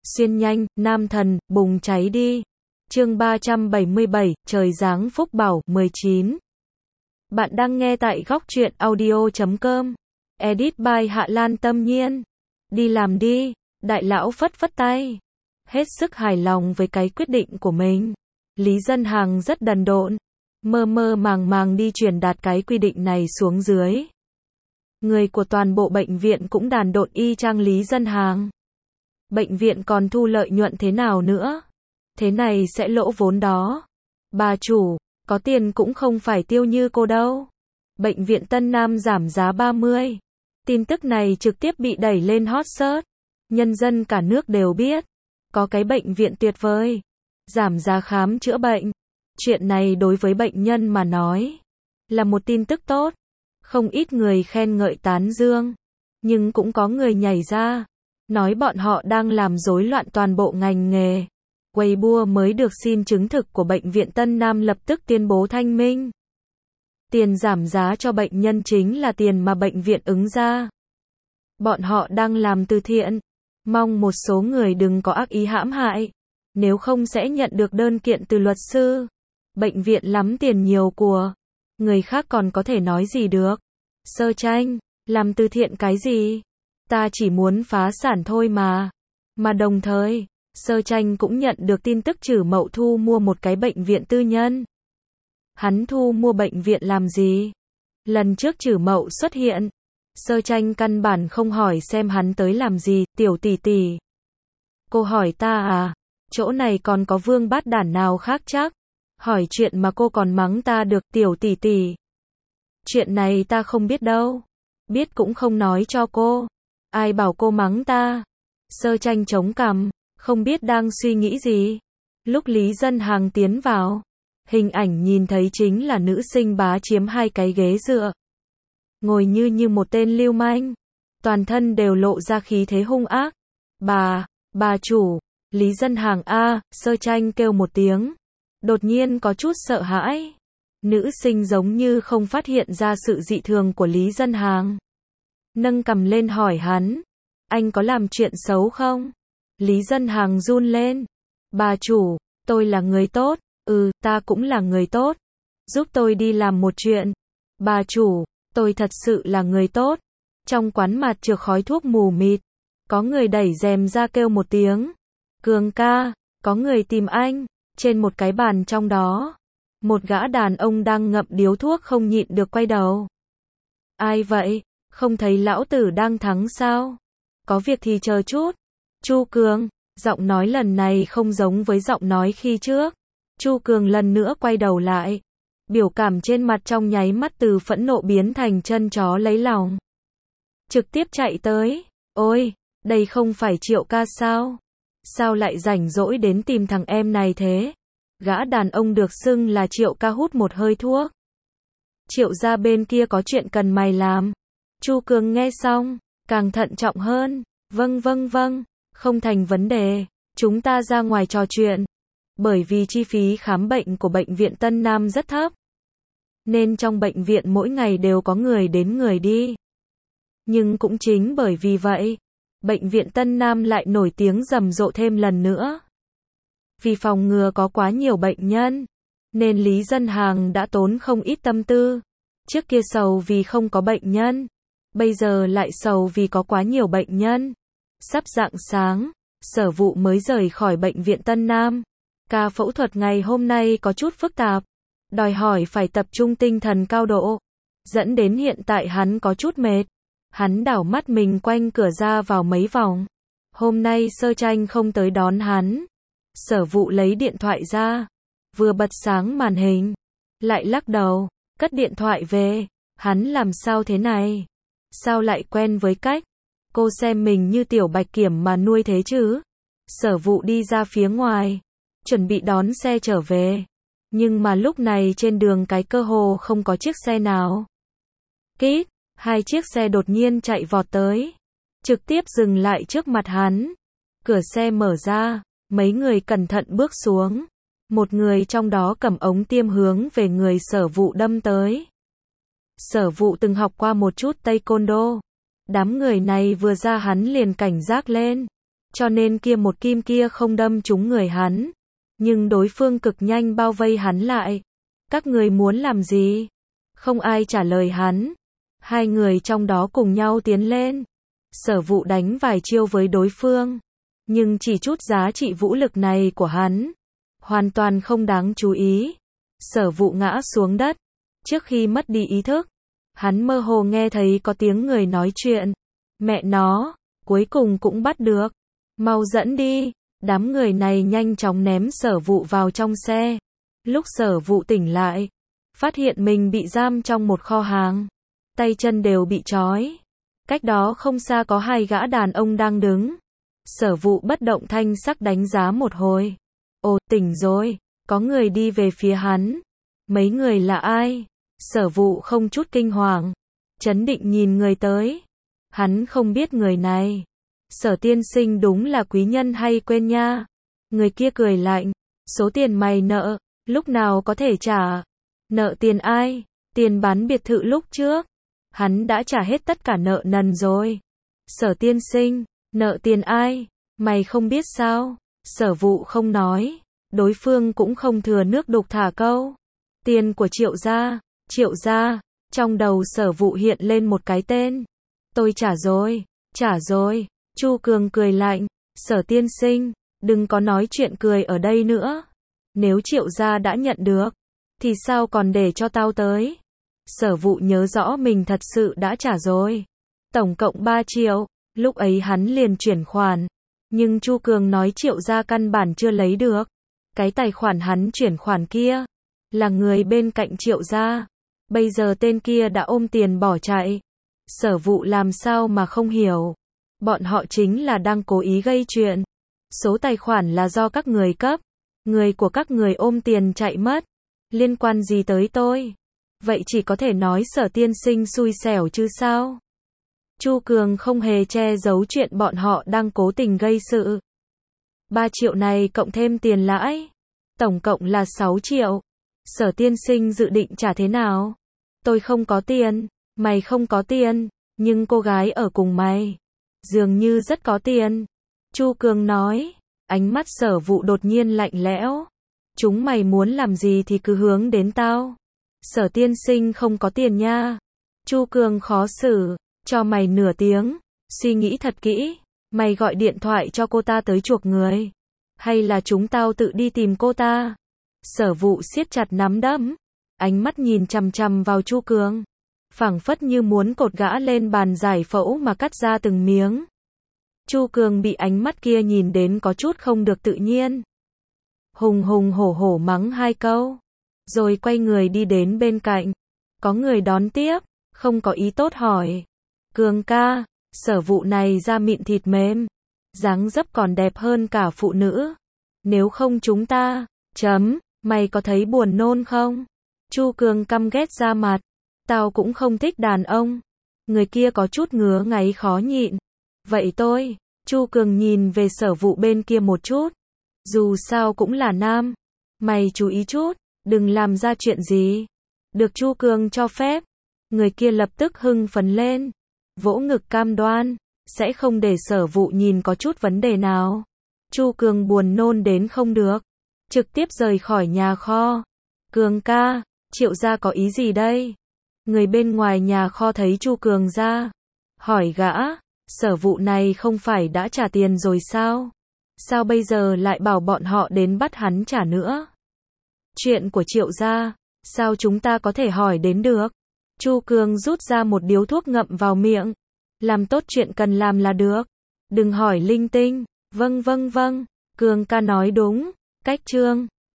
Xuyên nhanh, nam thần, bùng cháy đi. Chương 377, trời giáng phúc bảo, 19. Bạn đang nghe tại góc truyện audio.com. Edit by Hạ Lan Tâm Nhiên. Đi làm đi, đại lão phất phất tay. Hết sức hài lòng với cái quyết định của mình. Lý Dân Hàng rất đần độn, mơ mơ màng màng đi truyền đạt cái quy định này xuống dưới. Người của toàn bộ bệnh viện cũng đàn độn y chang Lý Dân Hàng. Bệnh viện còn thu lợi nhuận thế nào nữa? Thế này sẽ lỗ vốn đó. Bà chủ, có tiền cũng không phải tiêu như cô đâu. Bệnh viện Tân Nam giảm giá 30. Tin tức này trực tiếp bị đẩy lên hot search. Nhân dân cả nước đều biết. Có cái bệnh viện tuyệt vời. Giảm giá khám chữa bệnh. Chuyện này đối với bệnh nhân mà nói là một tin tức tốt. Không ít người khen ngợi tán dương. Nhưng cũng có người nhảy ra nói bọn họ đang làm rối loạn toàn bộ ngành nghề. Weibo mới được xin chứng thực của bệnh viện Tân Nam lập tức tuyên bố thanh minh. Tiền giảm giá cho bệnh nhân chính là tiền mà bệnh viện ứng ra. Bọn họ đang làm từ thiện. Mong một số người đừng có ác ý hãm hại. Nếu không sẽ nhận được đơn kiện từ luật sư. Bệnh viện lắm tiền nhiều của. Người khác còn có thể nói gì được. Sơ tranh, làm từ thiện cái gì? Ta chỉ muốn phá sản thôi mà. Mà đồng thời, Sơ tranh cũng nhận được tin tức Trử Mậu thu mua một cái bệnh viện tư nhân. Hắn thu mua bệnh viện làm gì? Lần trước Trử Mậu xuất hiện, Sơ tranh căn bản không hỏi xem hắn tới làm gì, tiểu tỷ tỷ. Cô hỏi ta à? Chỗ này còn có vương bát đản nào khác chắc? Hỏi chuyện mà cô còn mắng ta được, tiểu tỷ tỷ. Chuyện này ta không biết đâu. Biết cũng không nói cho cô. Ai bảo cô mắng ta? Sơ tranh chống cằm, không biết đang suy nghĩ gì. Lúc Lý Dân Hàng tiến vào, hình ảnh nhìn thấy chính là nữ sinh bá chiếm hai cái ghế dựa. Ngồi như một tên lưu manh. Toàn thân đều lộ ra khí thế hung ác. Bà chủ, Lý Dân Hàng a, Sơ tranh kêu một tiếng. Đột nhiên có chút sợ hãi. Nữ sinh giống như không phát hiện ra sự dị thường của Lý Dân Hàng. Nâng cằm lên hỏi hắn. Anh có làm chuyện xấu không? Lý Dân Hàng run lên. Bà chủ, tôi là người tốt. Ta cũng là người tốt. Giúp tôi đi làm một chuyện. Bà chủ, tôi thật sự là người tốt. Trong quán mặt trược khói thuốc mù mịt. Có người đẩy rèm ra kêu một tiếng. Cường ca, có người tìm anh. Trên một cái bàn trong đó, một gã đàn ông đang ngậm điếu thuốc không nhịn được quay đầu. Ai vậy? Không thấy lão tử đang thắng sao? Có việc thì chờ chút. Chu Cường, giọng nói lần này không giống với giọng nói khi trước. Chu Cường lần nữa quay đầu lại. Biểu cảm trên mặt trong nháy mắt từ phẫn nộ biến thành chân chó lấy lòng. Trực tiếp chạy tới. Ôi, đây không phải Triệu ca sao? Sao lại rảnh rỗi đến tìm thằng em này thế? Gã đàn ông được xưng là Triệu ca hút một hơi thuốc. Triệu gia bên kia có chuyện cần mày làm. Chu Cường nghe xong, càng thận trọng hơn. Vâng, không thành vấn đề. Chúng ta ra ngoài trò chuyện. Bởi vì chi phí khám bệnh của bệnh viện Tân Nam rất thấp. Nên trong bệnh viện mỗi ngày đều có người đến người đi. Nhưng cũng chính bởi vì vậy, bệnh viện Tân Nam lại nổi tiếng rầm rộ thêm lần nữa. Vì phòng ngừa có quá nhiều bệnh nhân, nên Lý Dân Hàng đã tốn không ít tâm tư. Trước kia sầu vì không có bệnh nhân, bây giờ lại sầu vì có quá nhiều bệnh nhân. Sắp rạng sáng, Sở Vụ mới rời khỏi bệnh viện Tân Nam. Ca phẫu thuật ngày hôm nay có chút phức tạp, đòi hỏi phải tập trung tinh thần cao độ, dẫn đến hiện tại hắn có chút mệt. Hắn đảo mắt mình quanh cửa ra vào mấy vòng. Hôm nay Sơ tranh không tới đón hắn. Sở Vụ lấy điện thoại ra, vừa bật sáng màn hình, lại lắc đầu, cất điện thoại về. Hắn làm sao thế này? Sao lại quen với cách cô xem mình như tiểu bạch kiểm mà nuôi thế chứ? Sở Vụ đi ra phía ngoài, chuẩn bị đón xe trở về. Nhưng mà lúc này trên đường cái cơ hồ không có chiếc xe nào. Kít, hai chiếc xe đột nhiên chạy vọt tới, trực tiếp dừng lại trước mặt hắn. Cửa xe mở ra, mấy người cẩn thận bước xuống. Một người trong đó cầm ống tiêm hướng về người Sở Vụ đâm tới. Sở Vụ từng học qua một chút Taekwondo. Đám người này vừa ra hắn liền cảnh giác lên. cho nên kia một kim kia không đâm trúng người hắn. Nhưng đối phương cực nhanh bao vây hắn lại. Các người muốn làm gì? Không ai trả lời hắn. Hai người trong đó cùng nhau tiến lên. Sở Vụ đánh vài chiêu với đối phương. Nhưng chỉ chút giá trị vũ lực này của hắn hoàn toàn không đáng chú ý. Sở Vụ ngã xuống đất. Trước khi mất đi ý thức, hắn mơ hồ nghe thấy có tiếng người nói chuyện. Mẹ nó, cuối cùng cũng bắt được. Mau dẫn đi. Đám người này nhanh chóng ném Sở Vụ vào trong xe. Lúc Sở Vụ tỉnh lại, phát hiện mình bị giam trong một kho hàng. Tay chân đều bị trói. Cách đó không xa có hai gã đàn ông đang đứng. Sở Vụ bất động thanh sắc đánh giá một hồi. Ồ, tỉnh rồi, có người đi về phía hắn. Mấy người là ai? Sở Vụ không chút kinh hoàng, trấn định nhìn người tới. Hắn không biết người này. Sở tiên sinh đúng là quý nhân hay quên nha. Người kia cười lạnh. Số tiền mày nợ, lúc nào có thể trả? Nợ tiền ai? Tiền bán biệt thự lúc trước. Hắn đã trả hết tất cả nợ nần rồi. Sở tiên sinh, nợ tiền ai? Mày không biết sao? Sở Vụ không nói. Đối phương cũng không thừa nước đục thả câu. Tiền của Triệu gia. Triệu gia. Trong đầu Sở Vụ hiện lên một cái tên. Tôi trả rồi. Trả rồi. Chu Cường cười lạnh. Sở tiên sinh, đừng có nói chuyện cười ở đây nữa. Nếu Triệu gia đã nhận được, thì sao còn để cho tao tới? Sở Vụ nhớ rõ mình thật sự đã trả rồi. Tổng cộng 3 triệu. Lúc ấy hắn liền chuyển khoản. Nhưng Chu Cường nói Triệu gia căn bản chưa lấy được. Cái tài khoản hắn chuyển khoản kia là người bên cạnh Triệu gia. Bây giờ tên kia đã ôm tiền bỏ chạy. Sở Vụ làm sao mà không hiểu. Bọn họ chính là đang cố ý gây chuyện. Số tài khoản là do các người cấp. Người của các người ôm tiền chạy mất. Liên quan gì tới tôi? Vậy chỉ có thể nói Sở tiên sinh xui xẻo chứ sao? Chu Cường không hề che giấu chuyện bọn họ đang cố tình gây sự. 3 triệu này cộng thêm tiền lãi, tổng cộng là 6 triệu. Sở tiên sinh dự định trả thế nào? Tôi không có tiền, mày không có tiền, nhưng cô gái ở cùng mày dường như rất có tiền. Chu Cường nói, ánh mắt Sở Vụ đột nhiên lạnh lẽo. Chúng mày muốn làm gì thì cứ hướng đến tao. Sở tiên sinh không có tiền nha. Chu Cường khó xử, cho mày nửa tiếng, suy nghĩ thật kỹ. Mày gọi điện thoại cho cô ta tới chuộc người, hay là chúng tao tự đi tìm cô ta? Sở Vụ siết chặt nắm đấm, ánh mắt nhìn chằm chằm vào Chu Cường, phảng phất như muốn cột gã lên bàn giải phẫu mà cắt ra từng miếng. Chu Cường bị ánh mắt kia nhìn đến có chút không được tự nhiên. Hùng hùng hổ hổ mắng 2 câu, rồi quay người đi đến bên cạnh. Có người đón tiếp, không có ý tốt hỏi. Cường ca, Sở Vụ này da mịn thịt mềm, dáng dấp còn đẹp hơn cả phụ nữ. Nếu không chúng ta, mày có thấy buồn nôn không? Chu Cường căm ghét ra mặt. Tao cũng không thích đàn ông. Người kia có chút ngứa ngáy khó nhịn. Vậy tôi, Chu Cường nhìn về Sở Vụ bên kia một chút. Dù sao cũng là nam. Mày chú ý chút, đừng làm ra chuyện gì. Được Chu Cường cho phép. Người kia lập tức hưng phấn lên. Vỗ ngực cam đoan, sẽ không để Sở Vụ nhìn có chút vấn đề nào. Chu Cường buồn nôn đến không được. Trực tiếp rời khỏi nhà kho. Cường ca, Triệu gia có ý gì đây? Người bên ngoài nhà kho thấy Chu Cường ra. Hỏi gã, Sở Vụ này không phải đã trả tiền rồi sao? Sao bây giờ lại bảo bọn họ đến bắt hắn trả nữa? Chuyện của Triệu gia, sao chúng ta có thể hỏi đến được? Chu Cường rút ra một điếu thuốc ngậm vào miệng. Làm tốt chuyện cần làm là được. Đừng hỏi linh tinh. Vâng, Cường ca nói đúng. Cách chương